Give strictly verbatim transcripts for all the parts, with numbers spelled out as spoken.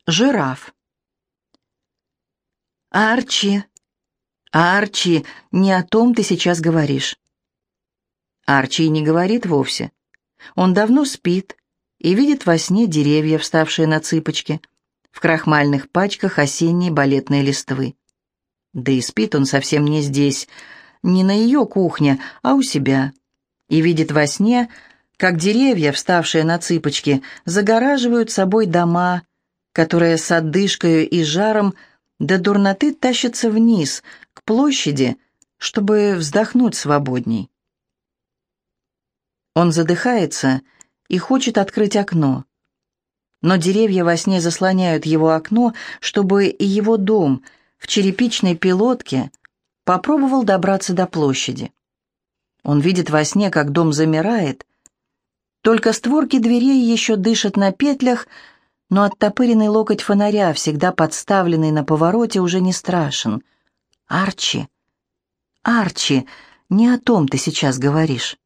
Жираф. «Арчи, Арчи, не о том ты сейчас говоришь». Арчи и не говорит вовсе. Он давно спит и видит во сне деревья, вставшие на цыпочки, в крахмальных пачках осенней балетной листвы. Да и спит он совсем не здесь, не на ее кухне, а у себя. И видит во сне, как деревья, вставшие на цыпочки, загораживают собой дома, которые с одышкою и жаром до дурноты тащатся вниз, к площади, чтобы вздохнуть свободней. Он задыхается и хочет открыть окно. Но деревья во сне заслоняют его окно, чтобы и его дом в черепичной пилотке попробовал добраться до площади. Он видит во сне, как дом замирает, только створки дверей еще дышат на петлях, но оттопыренный локоть фонаря, всегда подставленный на повороте, уже не страшен. «Арчи, Арчи, не о том ты сейчас говоришь».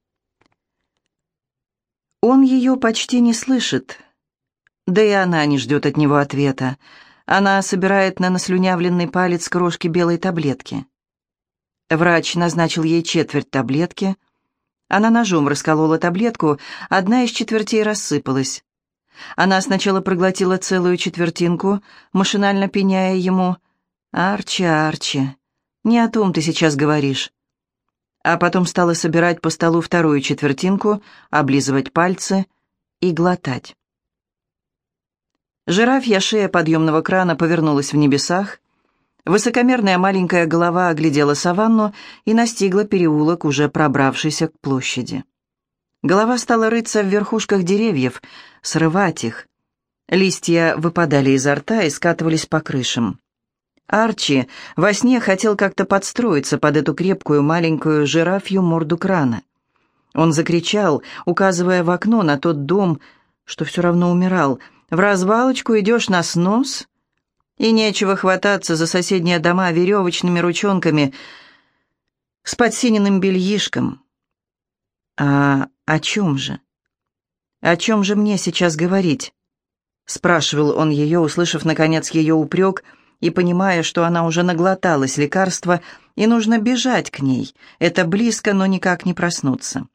Он ее почти не слышит, да и она не ждет от него ответа. Она собирает на наслюнявленный палец крошки белой таблетки. Врач назначил ей четверть таблетки. Она ножом расколола таблетку, одна из четвертей рассыпалась. Она сначала проглотила целую четвертинку, машинально пеняя ему: «Арчи, Арчи, не о том ты сейчас говоришь». А потом стала собирать по столу вторую четвертинку, облизывать пальцы и глотать. Жирафья шея подъемного крана повернулась в небесах. Высокомерная маленькая голова оглядела саванну и настигла переулок, уже пробравшийся к площади. Голова стала рыться в верхушках деревьев, срывать их. Листья выпадали изо рта и скатывались по крышам. Арчи во сне хотел как-то подстроиться под эту крепкую маленькую жирафью морду крана. Он закричал, указывая в окно на тот дом, что все равно умирал: «В развалочку идешь на снос?» И нечего хвататься за соседние дома веревочными ручонками с подсиненным бельишком. «А о чем же? О чем же мне сейчас говорить?» — спрашивал он ее, услышав, наконец, ее упрек и понимая, что она уже наглоталась лекарства, и нужно бежать к ней. Это близко, но никак не проснуться.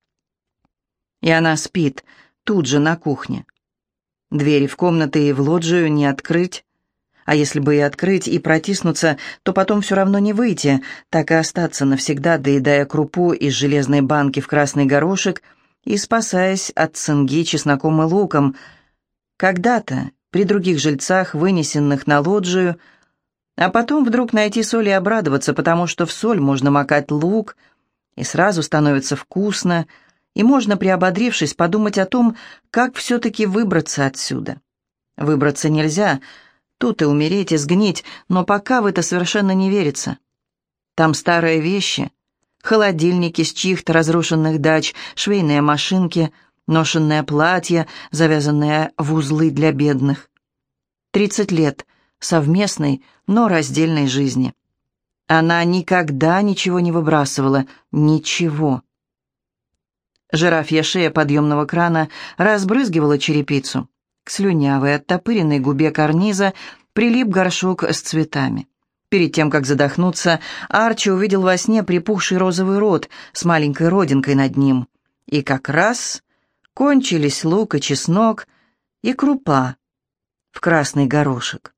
И она спит тут же на кухне. Двери в комнаты и в лоджию не открыть. А если бы и открыть, и протиснуться, то потом все равно не выйти, так и остаться навсегда, доедая крупу из железной банки в красный горошек и спасаясь от цинги чесноком и луком. Когда-то, при других жильцах, вынесенных на лоджию, а потом вдруг найти соль и обрадоваться, потому что в соль можно макать лук, и сразу становится вкусно, и можно, приободрившись, подумать о том, как все-таки выбраться отсюда. Выбраться нельзя, тут и умереть, и сгнить, но пока в это совершенно не верится. Там старые вещи, холодильники с чьих-то разрушенных дач, швейные машинки, ношенное платье, завязанное в узлы для бедных. Тридцать лет совместной, но раздельной жизни. Она никогда ничего не выбрасывала, ничего. Жирафья шея подъемного крана разбрызгивала черепицу. К слюнявой, оттопыренной губе карниза прилип горшок с цветами. Перед тем, как задохнуться, Арчи увидел во сне припухший розовый рот с маленькой родинкой над ним. И как раз кончились лук и чеснок, и крупа в красный горошек.